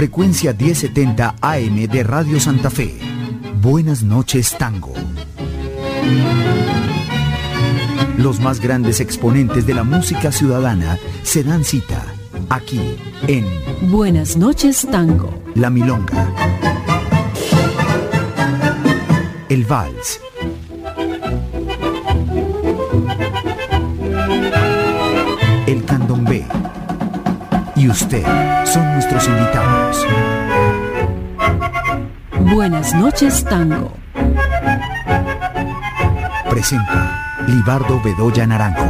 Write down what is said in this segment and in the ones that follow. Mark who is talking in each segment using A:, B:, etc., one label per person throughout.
A: frecuencia 1070 AM de Radio Santa Fe. Buenas noches, Tango. Los más grandes exponentes de la música ciudadana se dan cita aquí en
B: Buenas noches, Tango.
A: La Milonga, el Vals, el Candombe y usted son nuestros invitados.
B: Buenas noches, Tango.
A: Presenta Libardo Bedoya Naranjo.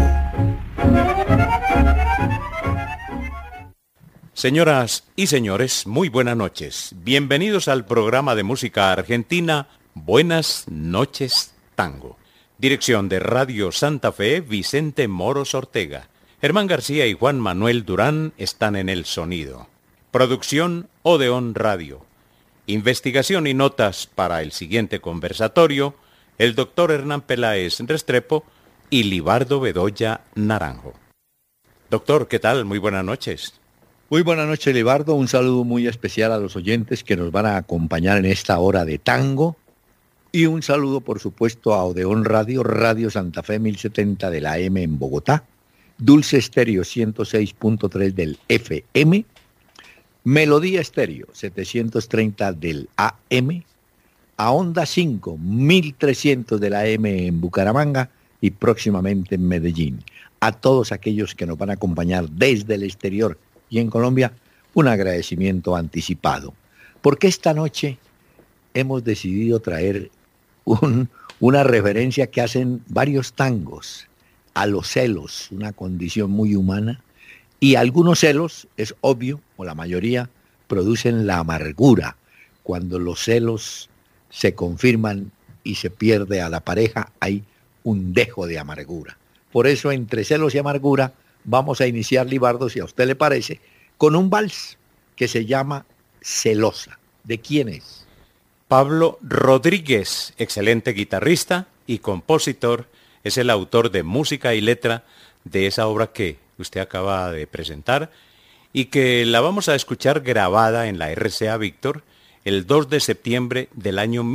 C: Señoras y señores, muy buenas noches. Bienvenidos al programa de música argentina Buenas noches, Tango. Dirección de Radio Santa Fe, Vicente Moros Ortega. Germán García y Juan Manuel Durán están en el sonido. Producción Odeón Radio. Investigación y notas para el siguiente conversatorio, el doctor Hernán Peláez Restrepo y Libardo Bedoya Naranjo. Doctor, ¿qué tal? Muy buenas noches.
D: Muy buenas noches, Libardo. Un saludo muy especial a los oyentes que nos van a acompañar en esta hora de tango. Y un saludo, por supuesto, a Odeón Radio, Radio Santa Fe 1070 de la AM en Bogotá, Dulce Estéreo 106.3 del FM, Melodía Estéreo 730 del AM, a Onda 5 1300 de la AM en Bucaramanga y próximamente en Medellín. A todos aquellos que nos van a acompañar desde el exterior y en Colombia, un agradecimiento anticipado. Porque esta noche hemos decidido traer una referencia que hacen varios tangos a los celos, una condición muy humana, y algunos celos, es obvio, o la mayoría, producen la amargura. Cuando los celos se confirman y se pierde a la pareja, hay un dejo de amargura. Por eso, entre celos y amargura, vamos a iniciar, Libardo, si a usted le parece, con un vals que se llama Celosa. ¿De quién es?
C: Pablo Rodríguez, excelente guitarrista y compositor, es el autor de música y letra de esa obra que usted acaba de presentar y que la vamos a escuchar grabada en la RCA Víctor el 2 de septiembre del año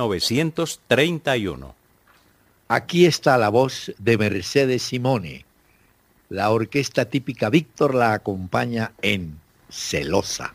C: 1931.
D: Aquí está la voz de Mercedes Simone. La orquesta típica Víctor la acompaña en Celosa.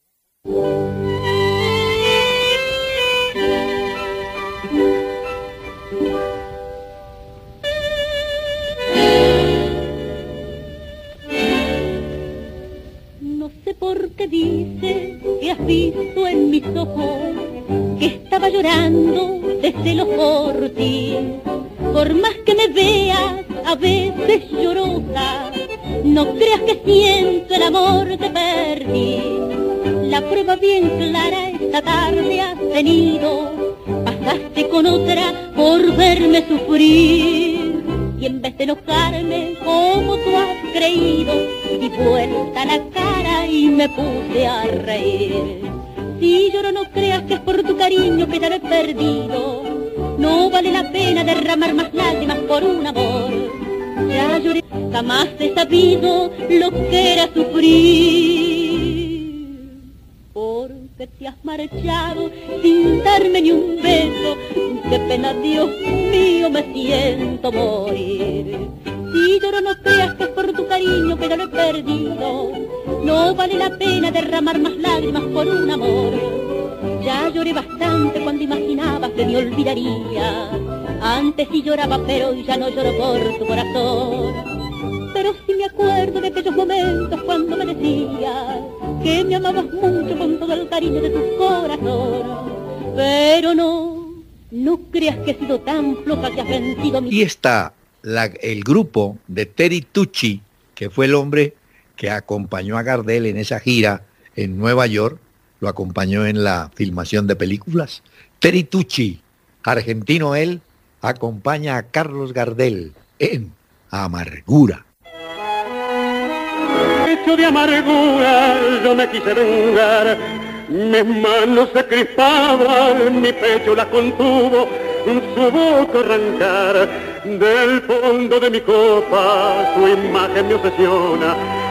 E: No sé por qué dices que has visto en mis ojos que estaba llorando de celos por ti. Por más que me veas a veces llorosa, no creas que siento el amor te perdí. La prueba bien clara esta tarde has tenido, pasaste con otra por verme sufrir. Y en vez de enojarme como tú has creído, di vuelta la cara y me puse a reír. Si lloro no creas que es por tu cariño que te he perdido, no vale la pena derramar más lágrimas por un amor. Ya lloré, jamás he sabido lo que era sufrir. Porque te has marchado sin darme ni un beso, qué pena, Dios mío, me siento morir. Si lloro no creas que es por tu cariño que lo he perdido, no vale la pena derramar más lágrimas por un amor. Ya lloré bastante cuando imaginabas que me olvidarías. Antes sí lloraba, pero ya no lloro por tu corazón. Pero sí me acuerdo de aquellos momentos cuando me decías que me amabas mucho con todo el cariño de tu corazón. Pero no creas que he sido tan floja que has vencido mi...
D: Y está el grupo de Terry Tucci, que fue el hombre que acompañó a Gardel en esa gira en Nueva York, lo acompañó en la filmación de películas. Terry Tucci, argentino él, acompaña a Carlos Gardel en Amargura.
F: Hecho de amargura yo me quise vengar, mis manos se crispaban, mi pecho la contuvo, su boca arrancar, del fondo de mi copa su imagen me obsesiona,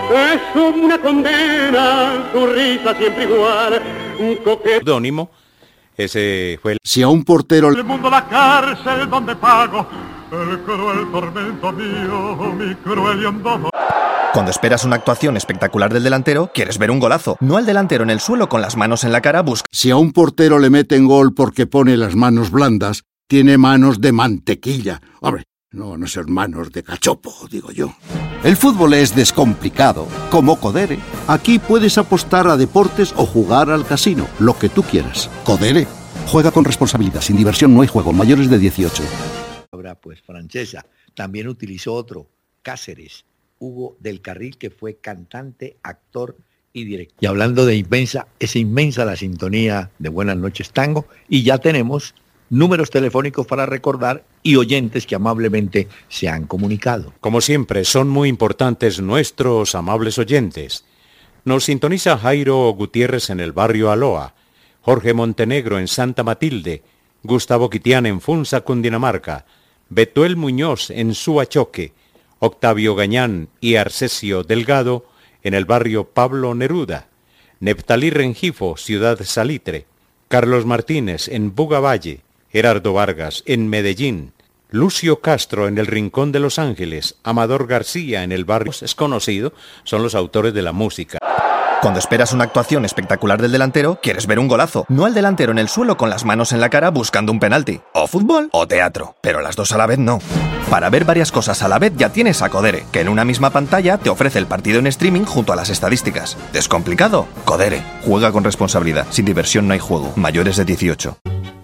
F: es una condena, su risa siempre igual, un coquete.
C: Pseudónimo, ese fue el...
A: Si a un portero
F: El mundo la cárcel donde pago el cruel tormento mío, mi cruel y hondo.
G: Cuando esperas una actuación espectacular del delantero, quieres ver un golazo, no al delantero en el suelo con las manos en la cara
A: Si a un portero le meten gol porque pone las manos blandas, tiene manos de mantequilla. Hombre, no ser manos de cachopo, digo yo. El fútbol es descomplicado, como Codere. Aquí puedes apostar a deportes o jugar al casino, lo que tú quieras. Codere. Juega con responsabilidad, sin diversión no hay juego, mayores de 18.
D: Ahora pues Francesa también utilizó otro, Cáceres, Hugo del Carril, que fue cantante, actor y director. Y hablando de inmensa, es inmensa la sintonía de Buenas Noches Tango, y ya tenemos números telefónicos para recordar y oyentes que amablemente se han comunicado.
C: Como siempre, son muy importantes nuestros amables oyentes. Nos sintoniza Jairo Gutiérrez en el barrio Aloa, Jorge Montenegro en Santa Matilde, Gustavo Quitián en Funza, Cundinamarca, Betuel Muñoz en Suachoque, Octavio Gañán y Arcesio Delgado en el barrio Pablo Neruda, Neftalí Rengifo, Ciudad Salitre, Carlos Martínez en Bugavalle, Gerardo Vargas en Medellín, Lucio Castro en el Rincón de Los Ángeles, Amador García en el barrio Desconocido, son los autores de la música.
G: Cuando esperas una actuación espectacular del delantero, quieres ver un golazo, no al delantero en el suelo con las manos en la cara buscando un penalti. O fútbol o teatro, pero las dos a la vez no. Para ver varias cosas a la vez ya tienes a Codere, que en una misma pantalla te ofrece el partido en streaming junto a las estadísticas. ¿Descomplicado? Codere. Juega con responsabilidad. Sin diversión no hay juego. Mayores de 18.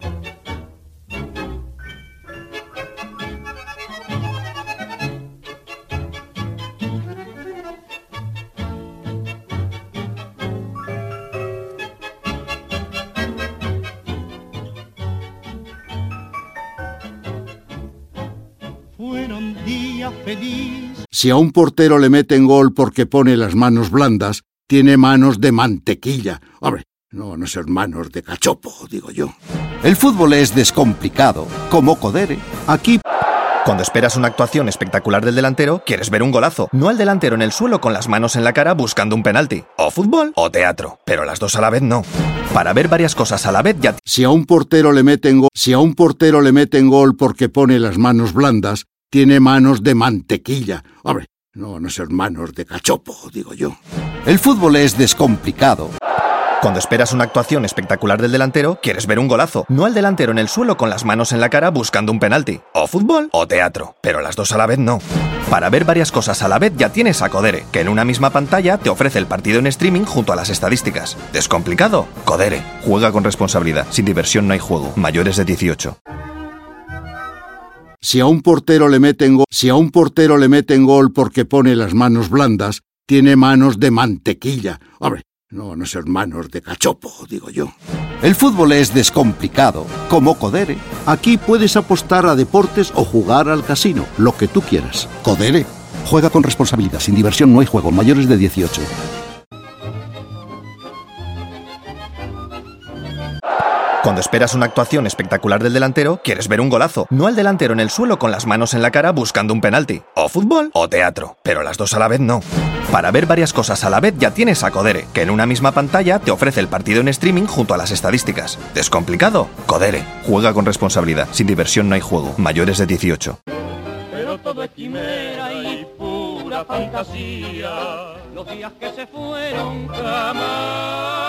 A: Si a un portero le meten gol porque pone las manos blandas, tiene manos de mantequilla. Hombre, no ser manos de cachopo, digo yo. El fútbol es descomplicado, como Codere. Aquí...
G: Cuando esperas una actuación espectacular del delantero, quieres ver un golazo, no al delantero en el suelo con las manos en la cara buscando un penalti. O fútbol o teatro, pero las dos a la vez no. Para ver varias cosas a la vez ya...
A: Si a un portero le meten gol porque pone las manos blandas, tiene manos de mantequilla. Hombre, no ser manos de cachopo, digo yo. El fútbol es descomplicado.
G: Cuando esperas una actuación espectacular del delantero, quieres ver un golazo, no al delantero en el suelo con las manos en la cara buscando un penalti. O fútbol o teatro, pero las dos a la vez no. Para ver varias cosas a la vez ya tienes a Codere, que en una misma pantalla te ofrece el partido en streaming junto a las estadísticas. ¿Descomplicado? Codere. Juega con responsabilidad. Sin diversión no hay juego. Mayores de 18.
A: Si a un portero le meten gol porque pone las manos blandas, tiene manos de mantequilla. Hombre, no ser manos de cachopo, digo yo. El fútbol es descomplicado, como Codere. Aquí puedes apostar a deportes o jugar al casino, lo que tú quieras. Codere. Juega con responsabilidad, sin diversión no hay juego, mayores de 18.
G: Cuando esperas una actuación espectacular del delantero, quieres ver un golazo, no al delantero en el suelo con las manos en la cara buscando un penalti. O fútbol o teatro, pero las dos a la vez no. Para ver varias cosas a la vez ya tienes a Codere, que en una misma pantalla te ofrece el partido en streaming junto a las estadísticas. ¿Descomplicado? Codere. Juega con responsabilidad. Sin diversión no hay juego. Mayores de 18.
F: Pero todo es quimera y pura fantasía, los días que se fueron jamás.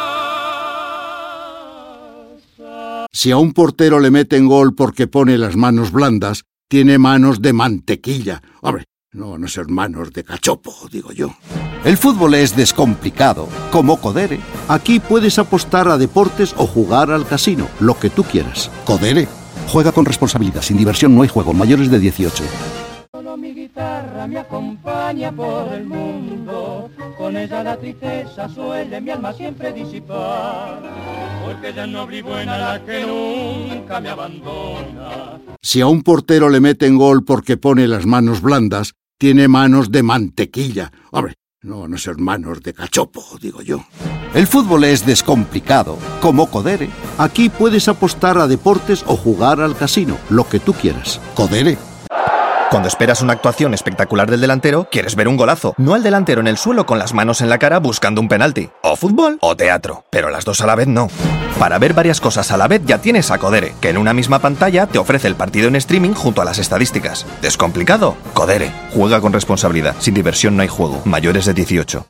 A: Si a un portero le meten gol porque pone las manos blandas, tiene manos de mantequilla. Hombre, no ser manos de cachopo, digo yo. El fútbol es descomplicado, como Codere. Aquí puedes apostar a deportes o jugar al casino, lo que tú quieras. Codere. Juega con responsabilidad, sin diversión no hay juego, mayores de 18.
F: Solo mi guitarra me acompaña por el mundo, con ella la tristeza suele mi alma siempre disipar, porque ella es noble y buena la que nunca me abandona.
A: Si a un portero le meten gol porque pone las manos blandas, tiene manos de mantequilla. Hombre, no ser manos de cachopo, digo yo. El fútbol es descomplicado, como Codere. Aquí puedes apostar a deportes o jugar al casino, lo que tú quieras. Codere.
G: Cuando esperas una actuación espectacular del delantero, quieres ver un golazo, no al delantero en el suelo con las manos en la cara buscando un penalti. O fútbol o teatro, pero las dos a la vez no. Para ver varias cosas a la vez ya tienes a Codere, que en una misma pantalla te ofrece el partido en streaming junto a las estadísticas. ¿Descomplicado? Codere. Juega con responsabilidad. Sin diversión no hay juego. Mayores de 18.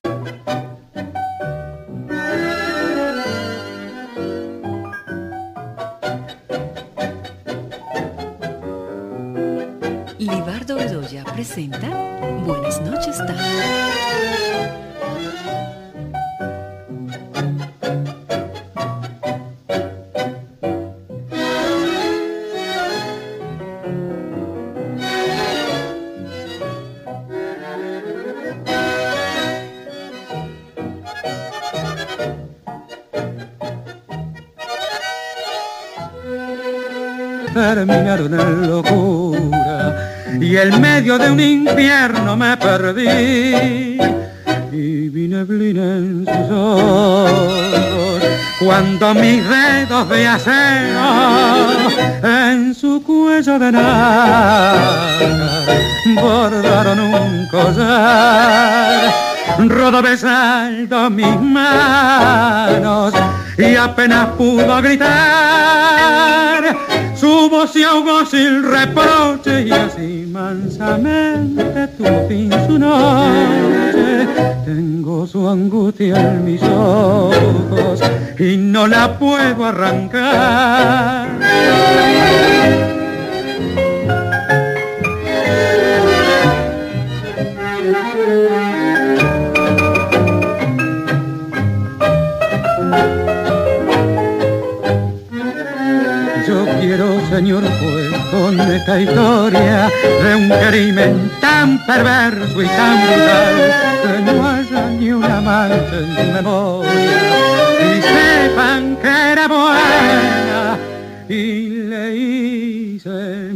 B: Libardo Bedoya presenta Buenas noches, Tango.
F: Terminaron en locura y en medio de un invierno me perdí y vi neblina en sus ojos cuando mis dedos de acero en su cuello de nácar bordaron un collar. Rodó besando mis manos y apenas pudo gritar. Su voz se ahogó sin reproche y así mansamente tuvo fin su noche. Tengo su angustia en mis ojos y no la puedo arrancar. Señor juez, con esta historia de un crimen tan perverso y tan brutal, que no haya ni una mancha en su memoria, y sepan que era buena y le hice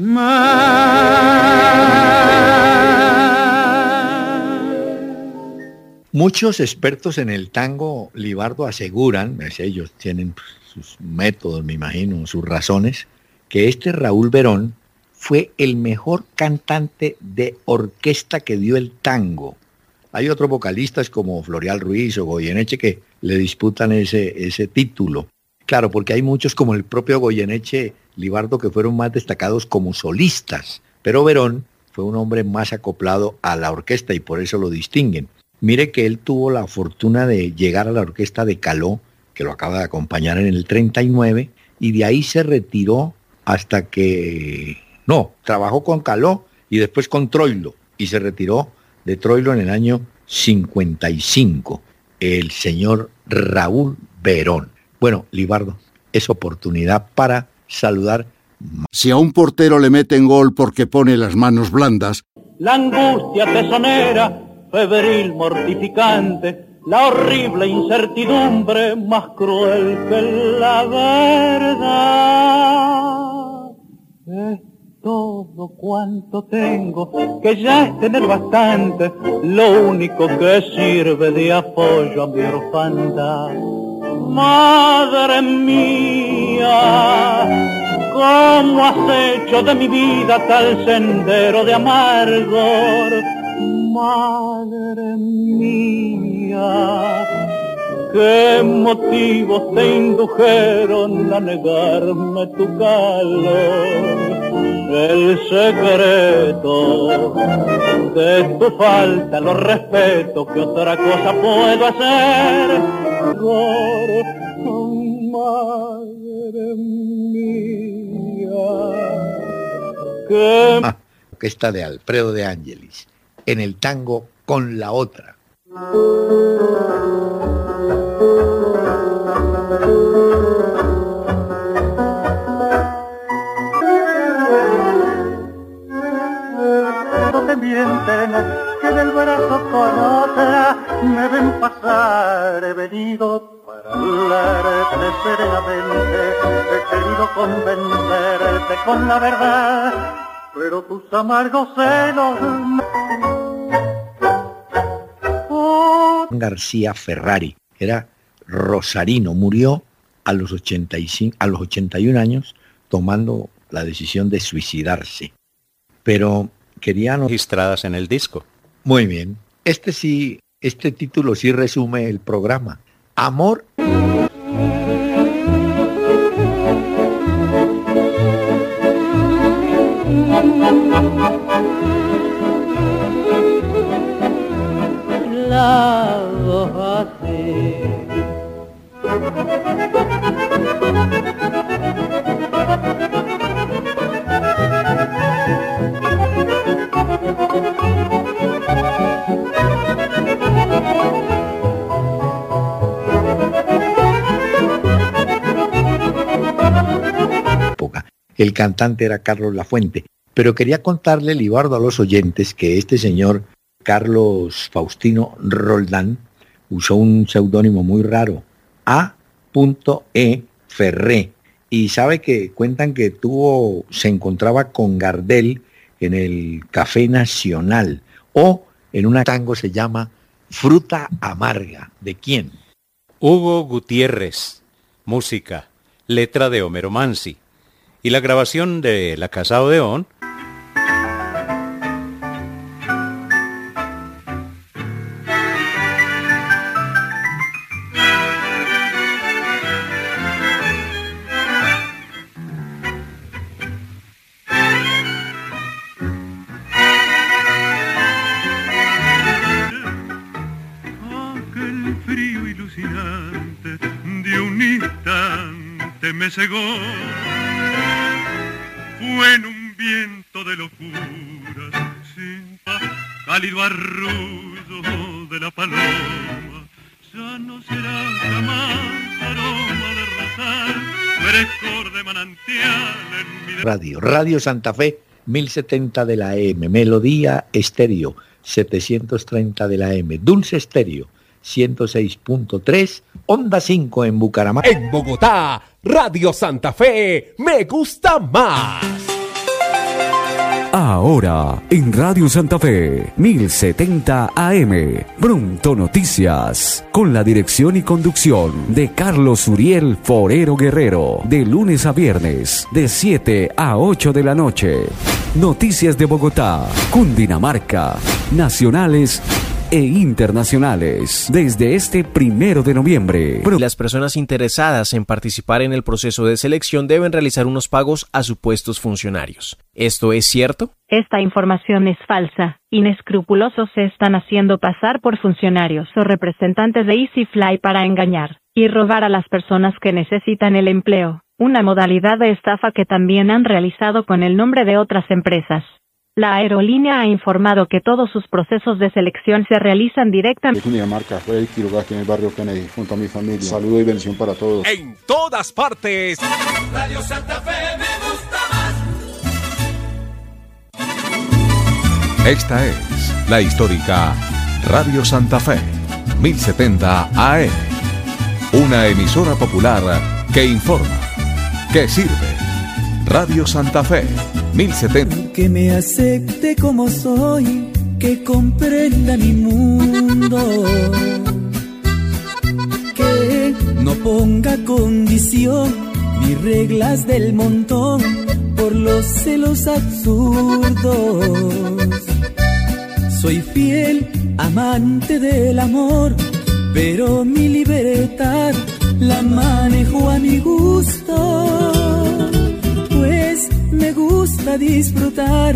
F: mal.
D: Muchos expertos en el tango, Libardo, aseguran, ellos tienen sus métodos, me imagino, sus razones, que este Raúl Verón fue el mejor cantante de orquesta que dio el tango. Hay otros vocalistas como Florial Ruiz o Goyeneche que le disputan ese título. Claro, porque hay muchos como el propio Goyeneche, Libardo, que fueron más destacados como solistas, pero Verón fue un hombre más acoplado a la orquesta y por eso lo distinguen. Mire que él tuvo la fortuna de llegar a la orquesta de Caló, que lo acaba de acompañar en el 39, y de ahí se retiró hasta que, trabajó con Caló y después con Troilo, y se retiró de Troilo en el año 55, el señor Raúl Verón. Bueno, Libardo, es oportunidad para saludar.
A: Si a un portero le meten gol porque pone las manos blandas,
F: La angustia tesonera, febril, mortificante, la horrible incertidumbre más cruel que la verdad. Es todo cuanto tengo, que ya es tener bastante, lo único que sirve de apoyo a mi orfandad. Madre mía, ¿cómo has hecho de mi vida tal sendero de amargor? Madre mía, ¿qué motivos te indujeron a negarme tu calor? El secreto de tu falta lo respeto, ¿qué otra cosa puedo hacer? Madre mía, ¿qué?
D: Orquesta de Alfredo de Ángelis, en el tango Con la Otra.
F: No te mienten, que del brazo con otra me ven pasar, he venido para hablarte serenamente, he querido convencerte con la verdad, pero tus amargos celos.
D: García Ferrari, era rosarino, murió a los 81 años tomando la decisión de suicidarse. Pero querían
C: registradas en el disco.
D: Muy bien. Este título sí resume el programa. Amor.
E: La hoja de
D: El cantante era Carlos Lafuente, pero quería contarle, Libardo, a los oyentes que este señor Carlos Faustino Roldán usó un seudónimo muy raro, A.E. Ferré, y sabe que cuentan que se encontraba con Gardel en el Café Nacional, o en una tango se llama Fruta Amarga. ¿De quién?
C: Hugo Gutiérrez, música, letra de Homero Mansi, y la grabación de La Casa Odeón.
H: Aquel frío ilusionante de un instante me cegó. Fue en un viento de locuras, sin paz, cálido arrullo de la paloma. Ya no será jamás aroma de rosal, frescor de manantial en mi...
D: Radio Santa Fe, 1070 de la AM, Melodía Estéreo, 730 de la AM, Dulce Estéreo, 106.3, Onda 5 en Bucaramanga.
I: En Bogotá, Radio Santa Fe, me gusta más.
J: Ahora, en Radio Santa Fe, 1070 AM, Pronto Noticias, con la dirección y conducción de Carlos Uriel Forero Guerrero, de lunes a viernes, de 7 a 8 de la noche. Noticias de Bogotá, Cundinamarca, nacionales e internacionales, desde este 1 de noviembre.
K: Las personas interesadas en participar en el proceso de selección deben realizar unos pagos a supuestos funcionarios. ¿Esto es cierto?
L: Esta información es falsa. Inescrupulosos se están haciendo pasar por funcionarios o representantes de EasyFly para engañar y robar a las personas que necesitan el empleo, una modalidad de estafa que también han realizado con el nombre de otras empresas. La aerolínea ha informado que todos sus procesos de selección se realizan directamente.
M: De Cundinamarca, fue el Quiroga aquí en el barrio Kennedy, junto a mi familia. Saludo y bendición para todos.
I: En todas partes.
N: Radio Santa Fe me gusta más.
O: Esta es la histórica Radio Santa Fe, 1070 AM. Una emisora popular que informa, que sirve. Radio Santa Fe, 1070.
P: Que me acepte como soy, que comprenda mi mundo, que no ponga condición ni reglas del montón por los celos absurdos. Soy fiel amante del amor, pero mi libertad la manejo a mi gusto. Me gusta disfrutar